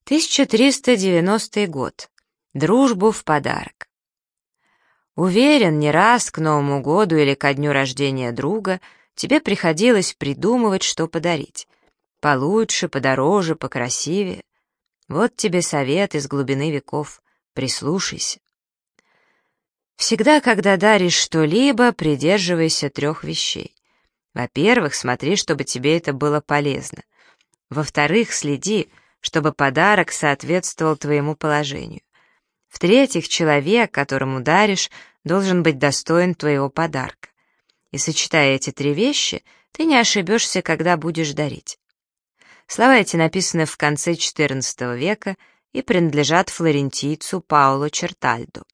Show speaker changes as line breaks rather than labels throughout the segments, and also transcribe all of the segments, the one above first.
1390 год. Дружбу в подарок. Уверен, не раз к Новому году или ко дню рождения друга тебе приходилось придумывать, что подарить. Получше, подороже, покрасивее. Вот тебе совет из глубины веков. Прислушайся. Всегда, когда даришь что-либо, придерживайся 3 вещей. Во-первых, смотри, чтобы тебе это было полезно. Во-вторых, следи, чтобы подарок соответствовал твоему положению. В-третьих, человек, которому даришь, должен быть достоин твоего подарка. И сочетая эти 3 вещи, ты не ошибешься, когда будешь дарить. Слова эти написаны в конце XIV века и принадлежат флорентийцу Паоло Чертальдо.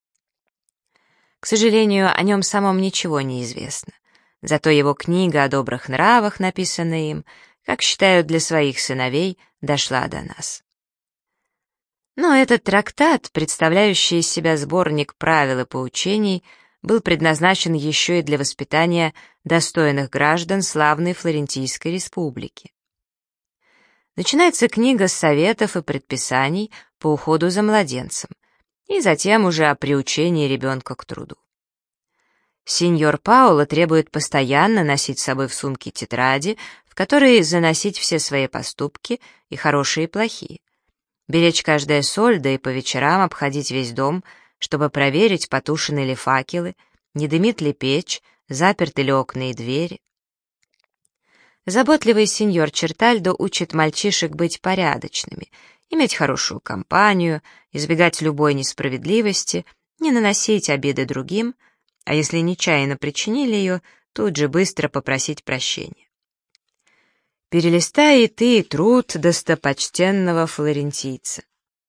К сожалению, о нем самом ничего не известно. Зато его книга о добрых нравах, написанная им, как считают для своих сыновей, дошла до нас. Но этот трактат, представляющий из себя сборник правил и поучений, был предназначен еще и для воспитания достойных граждан славной Флорентийской республики. Начинается книга с советов и предписаний по уходу за младенцем, и затем уже о приучении ребенка к труду. Сеньор Паоло требует постоянно носить с собой в сумке тетради, в которые заносить все свои поступки, и хорошие, и плохие. Беречь каждое сольдо и по вечерам обходить весь дом, чтобы проверить, потушены ли факелы, не дымит ли печь, заперты ли окна и двери. Заботливый сеньор Чертальдо учит мальчишек быть порядочными, иметь хорошую компанию, избегать любой несправедливости, не наносить обиды другим, а если нечаянно причинили ее, тут же быстро попросить прощения. Перелистай и ты труд достопочтенного флорентийца.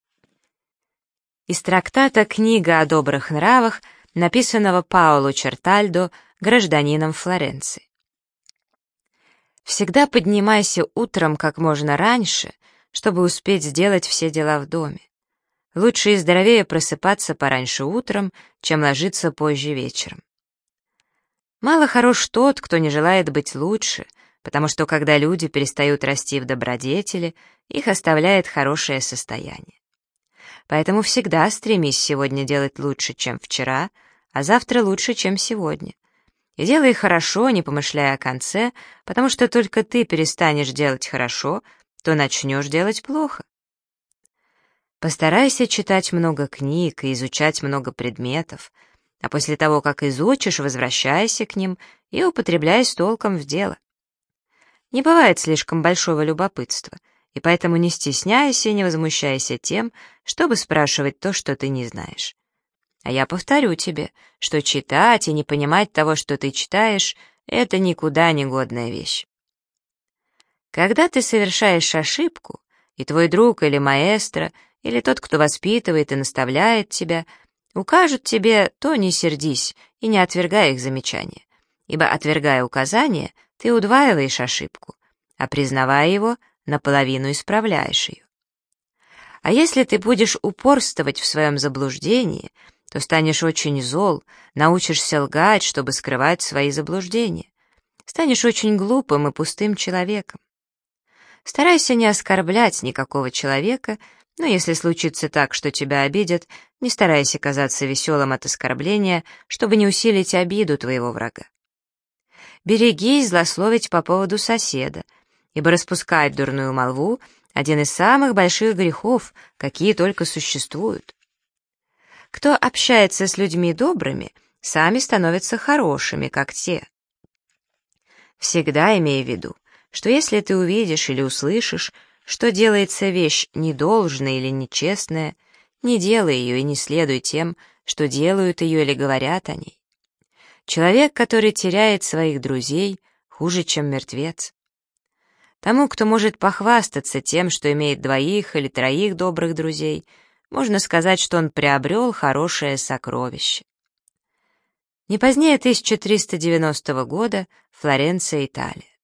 Из трактата «Книга о добрых нравах», написанного Паоло Чертальдо, гражданином Флоренции. Всегда поднимайся утром как можно раньше, чтобы успеть сделать все дела в доме. Лучше и здоровее просыпаться пораньше утром, чем ложиться позже вечером. Мало хорош тот, кто не желает быть лучше, потому что когда люди перестают расти в добродетели, их оставляет хорошее состояние. Поэтому всегда стремись сегодня делать лучше, чем вчера, а завтра лучше, чем сегодня. И делай хорошо, не помышляя о конце, потому что только ты перестанешь делать хорошо, то начнешь делать плохо. Постарайся читать много книг и изучать много предметов, а после того, как изучишь, возвращайся к ним и употребляй с толком в дело. Не бывает слишком большого любопытства, и поэтому не стесняйся и не возмущайся тем, чтобы спрашивать то, что ты не знаешь. А я повторю тебе, что читать и не понимать того, что ты читаешь, это никуда не годная вещь. Когда ты совершаешь ошибку, и твой друг или маэстро, или тот, кто воспитывает и наставляет тебя, укажут тебе, то не сердись и не отвергай их замечания, ибо, отвергая указания, ты удваиваешь ошибку, а признавая его, наполовину исправляешь ее. А если ты будешь упорствовать в своем заблуждении, то станешь очень зол, научишься лгать, чтобы скрывать свои заблуждения, станешь очень глупым и пустым человеком. Старайся не оскорблять никакого человека, но если случится так, что тебя обидят, не старайся казаться веселым от оскорбления, чтобы не усилить обиду твоего врага. Берегись злословить по поводу соседа, ибо распускать дурную молву — один из самых больших грехов, какие только существуют. Кто общается с людьми добрыми, сами становятся хорошими, как те. Всегда имей в виду, что если ты увидишь или услышишь, что делается вещь недолжная или нечестная, не делай ее и не следуй тем, что делают ее или говорят о ней. Человек, который теряет своих друзей, хуже, чем мертвец. Тому, кто может похвастаться тем, что имеет 2 или 3 добрых друзей, можно сказать, что он приобрел хорошее сокровище. Не позднее 1390 года, Флоренция, Италия.